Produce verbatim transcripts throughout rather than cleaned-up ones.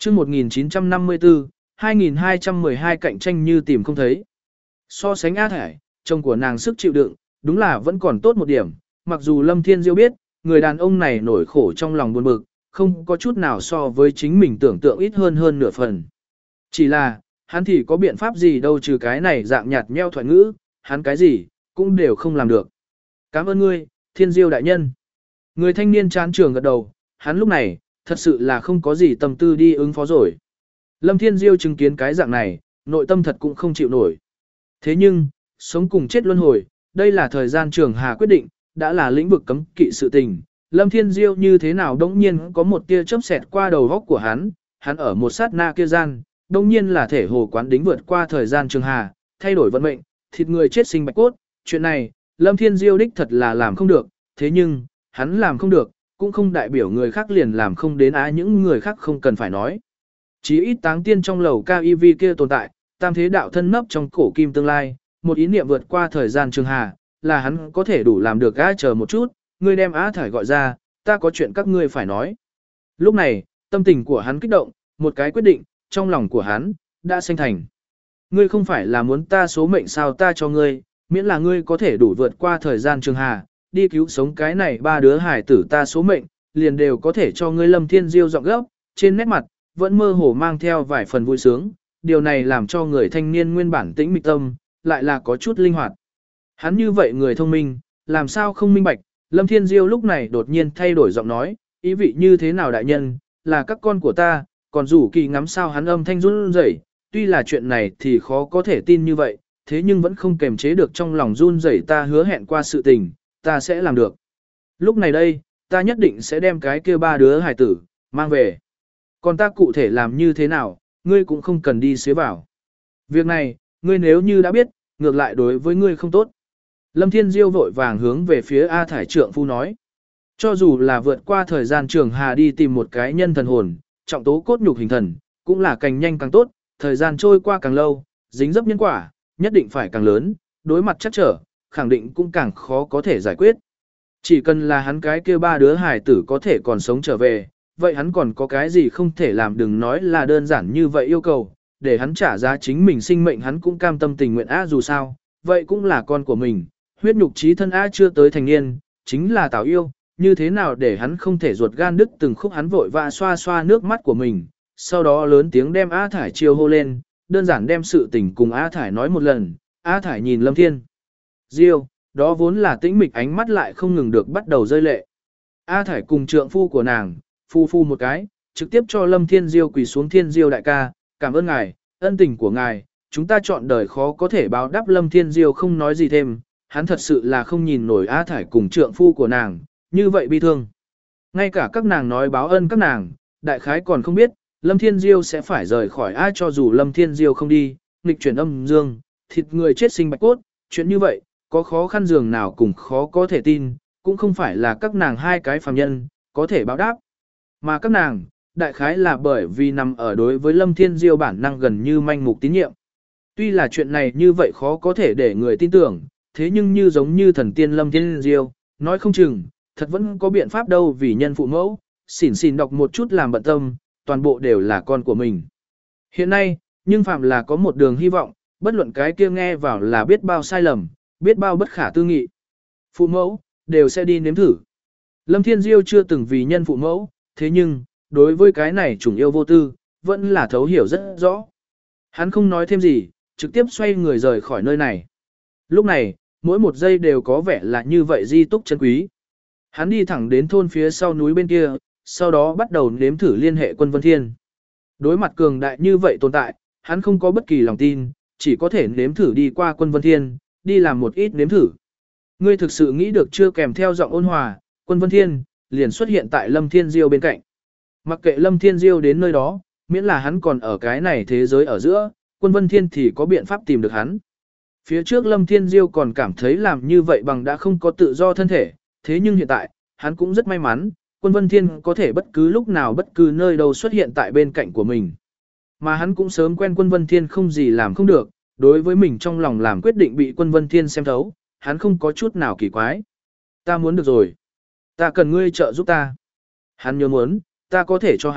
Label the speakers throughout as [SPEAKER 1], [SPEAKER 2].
[SPEAKER 1] chương một nghìn chín trăm năm mươi tư, hai nghìn hai trăm mười hai cạnh tranh như tìm không thấy. So sánh A Thải, chồng của nàng sức chịu đựng, đúng là vẫn còn tốt một điểm, mặc dù Lâm Thiên Diêu biết, người đàn ông này nổi khổ trong lòng buồn bực, không có chút nào so với chính mình tưởng tượng ít hơn hơn nửa phần. Chỉ là, hắn thì có biện pháp gì đâu trừ cái này dạng nhạt nheo thoại ngữ, hắn cái gì, cũng đều không làm được. Cảm ơn ngươi, Thiên Diêu đại nhân. Người thanh niên chán trường gật đầu, hắn lúc này, thật sự là không có gì tâm tư đi ứng phó rồi. Lâm Thiên Diêu chứng kiến cái dạng này, nội tâm thật cũng không chịu nổi. Thế nhưng, sống cùng chết luân hồi, đây là thời gian trường hà quyết định, đã là lĩnh vực cấm kỵ sự tình. Lâm Thiên Diêu như thế nào đống nhiên có một tia chớp xẹt qua đầu góc của hắn, hắn ở một sát na kia gian, đống nhiên là thể hồ quán đính vượt qua thời gian trường hà, thay đổi vận mệnh, thịt người chết sinh bạch cốt. Chuyện này, Lâm Thiên Diêu đích thật là làm không được, thế nhưng, hắn làm không được, cũng không đại biểu người khác liền làm không đến á những người khác không cần phải nói. Chí ít táng tiên trong lầu ca i vê kia tồn tại, tam thế đạo thân nấp trong cổ kim tương lai, một ý niệm vượt qua thời gian trường hà, là hắn có thể đủ làm được á chờ một chút, ngươi đem Á Thải gọi ra, ta có chuyện các ngươi phải nói. Lúc này, tâm tình của hắn kích động, một cái quyết định, trong lòng của hắn, đã sinh thành. Ngươi không phải là muốn ta số mệnh sao ta cho ngươi, miễn là ngươi có thể đủ vượt qua thời gian trường hà, đi cứu sống cái này ba đứa hải tử ta số mệnh, liền đều có thể cho ngươi. Lâm Thiên Diêu giọng gấp, trên nét mặt, vẫn mơ hồ mang theo vài phần vui sướng, điều này làm cho người thanh niên nguyên bản tĩnh mịch tâm, lại là có chút linh hoạt. Hắn như vậy người thông minh, làm sao không minh bạch, Lâm Thiên Diêu lúc này đột nhiên thay đổi giọng nói, ý vị như thế nào đại nhân, là các con của ta, còn rủ kỳ ngắm sao hắn âm thanh run rẩy, tuy là chuyện này thì khó có thể tin như vậy, thế nhưng vẫn không kềm chế được trong lòng run rẩy, ta hứa hẹn qua sự tình, ta sẽ làm được. Lúc này đây, ta nhất định sẽ đem cái kia ba đứa hài tử, mang về. Còn ta cụ thể làm như thế nào, ngươi cũng không cần đi xế vào. Việc này, ngươi nếu như đã biết, ngược lại đối với ngươi không tốt. Lâm Thiên Diêu vội vàng hướng về phía A Thải trượng phu nói. Cho dù là vượt qua thời gian trường hà đi tìm một cái nhân thần hồn, trọng tố cốt nhục hình thần, cũng là càng nhanh càng tốt, thời gian trôi qua càng lâu, dính dấp nhân quả, nhất định phải càng lớn, đối mặt chắc trở, khẳng định cũng càng khó có thể giải quyết. Chỉ cần là hắn cái kia ba đứa hài tử có thể còn sống trở về, vậy hắn còn có cái gì không thể làm, đừng nói là đơn giản như vậy yêu cầu, để hắn trả giá chính mình sinh mệnh hắn cũng cam tâm tình nguyện á dù sao, vậy cũng là con của mình, huyết nhục trí thân á chưa tới thành niên, chính là tào yêu, như thế nào để hắn không thể ruột gan đứt từng khúc. Hắn vội vã xoa xoa nước mắt của mình, sau đó lớn tiếng đem Á Thải chiêu hô lên, đơn giản đem sự tình cùng Á Thải nói một lần. Á Thải nhìn Lâm Thiên Diêu, đó vốn là tĩnh mịch ánh mắt lại không ngừng được bắt đầu rơi lệ. Á Thải cùng trượng phu của nàng, phu phu một cái, trực tiếp cho Lâm Thiên Diêu quỳ xuống, Thiên Diêu đại ca, cảm ơn ngài, ân tình của ngài, chúng ta chọn đời khó có thể báo đáp. Lâm Thiên Diêu không nói gì thêm, hắn thật sự là không nhìn nổi Á Thải cùng trượng phu của nàng, như vậy bi thương. Ngay cả các nàng nói báo ân các nàng, đại khái còn không biết, Lâm Thiên Diêu sẽ phải rời khỏi ai. Cho dù Lâm Thiên Diêu không đi, nghịch chuyển âm dương, thịt người chết sinh bạch cốt, chuyện như vậy, có khó khăn dường nào cũng khó có thể tin, cũng không phải là các nàng hai cái phàm nhân, có thể báo đáp. Mà các nàng, đại khái là bởi vì nằm ở đối với Lâm Thiên Diêu bản năng gần như manh mục tín nhiệm. Tuy là chuyện này như vậy khó có thể để người tin tưởng, thế nhưng như giống như thần tiên Lâm Thiên Diêu, nói không chừng, thật vẫn có biện pháp đâu, vì nhân phụ mẫu, xỉn xỉn đọc một chút làm bận tâm, toàn bộ đều là con của mình. Hiện nay, nhưng phạm là có một đường hy vọng, bất luận cái kia nghe vào là biết bao sai lầm, biết bao bất khả tư nghị. Phụ mẫu, đều sẽ đi nếm thử. Lâm Thiên Diêu chưa từng vì nhân phụ mẫu, thế nhưng, đối với cái này chủng yêu vô tư, vẫn là thấu hiểu rất rõ. Hắn không nói thêm gì, trực tiếp xoay người rời khỏi nơi này. Lúc này, mỗi một giây đều có vẻ là như vậy di túc chân quý. Hắn đi thẳng đến thôn phía sau núi bên kia, sau đó bắt đầu nếm thử liên hệ Quân Vân Thiên. Đối mặt cường đại như vậy tồn tại, hắn không có bất kỳ lòng tin, chỉ có thể nếm thử đi qua Quân Vân Thiên, đi làm một ít nếm thử. Ngươi thực sự nghĩ được chưa? Kèm theo giọng ôn hòa, Quân Vân Thiên liền xuất hiện tại Lâm Thiên Diêu bên cạnh. Mặc kệ Lâm Thiên Diêu đến nơi đó, miễn là hắn còn ở cái này thế giới ở giữa, Quân Vân Thiên thì có biện pháp tìm được hắn. Phía trước Lâm Thiên Diêu còn cảm thấy làm như vậy bằng đã không có tự do thân thể, thế nhưng hiện tại, hắn cũng rất may mắn, Quân Vân Thiên có thể bất cứ lúc nào bất cứ nơi đâu xuất hiện tại bên cạnh của mình. Mà hắn cũng sớm quen Quân Vân Thiên không gì làm không được, đối với mình trong lòng làm quyết định bị Quân Vân Thiên xem thấu, hắn không có chút nào kỳ quái. Ta muốn được rồi. Ta cần ngươi trợ giúp ta. Hắn nhớ muốn, ta có thể cho hắn,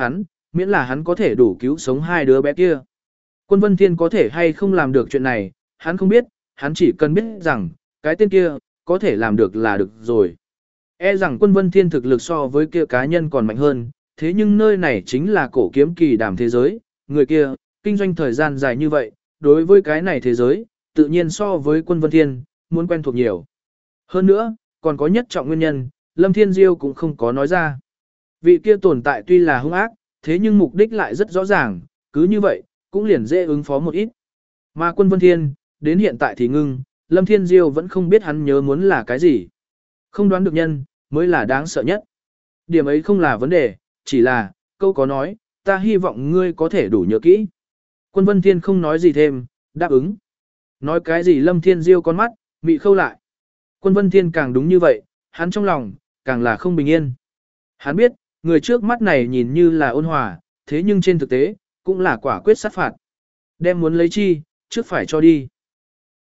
[SPEAKER 1] miễn là hắn có thể đủ cứu sống hai đứa bé kia. Quân Vân Thiên có thể hay không làm được chuyện này, hắn không biết, hắn chỉ cần biết rằng, cái tên kia, có thể làm được là được rồi. E rằng Quân Vân Thiên thực lực so với kia cá nhân còn mạnh hơn, thế nhưng nơi này chính là cổ kiếm kỳ đàm thế giới, người kia, kinh doanh thời gian dài như vậy, đối với cái này thế giới, tự nhiên so với Quân Vân Thiên, muốn quen thuộc nhiều. Hơn nữa, còn có nhất trọng nguyên nhân, Lâm Thiên Diêu cũng không có nói ra. Vị kia tồn tại tuy là hung ác, thế nhưng mục đích lại rất rõ ràng, cứ như vậy, cũng liền dễ ứng phó một ít. Mà Quân Vân Thiên, đến hiện tại thì ngưng, Lâm Thiên Diêu vẫn không biết hắn nhớ muốn là cái gì. Không đoán được nhân, mới là đáng sợ nhất. Điểm ấy không là vấn đề, chỉ là, câu có nói, ta hy vọng ngươi có thể đủ nhớ kỹ. Quân Vân Thiên không nói gì thêm, đáp ứng. Nói cái gì Lâm Thiên Diêu con mắt, mị khâu lại. Quân Vân Thiên càng đúng như vậy, hắn trong lòng, càng là không bình yên. Hắn biết, người trước mắt này nhìn như là ôn hòa, thế nhưng trên thực tế, cũng là quả quyết sát phạt. Đem muốn lấy chi, trước phải cho đi.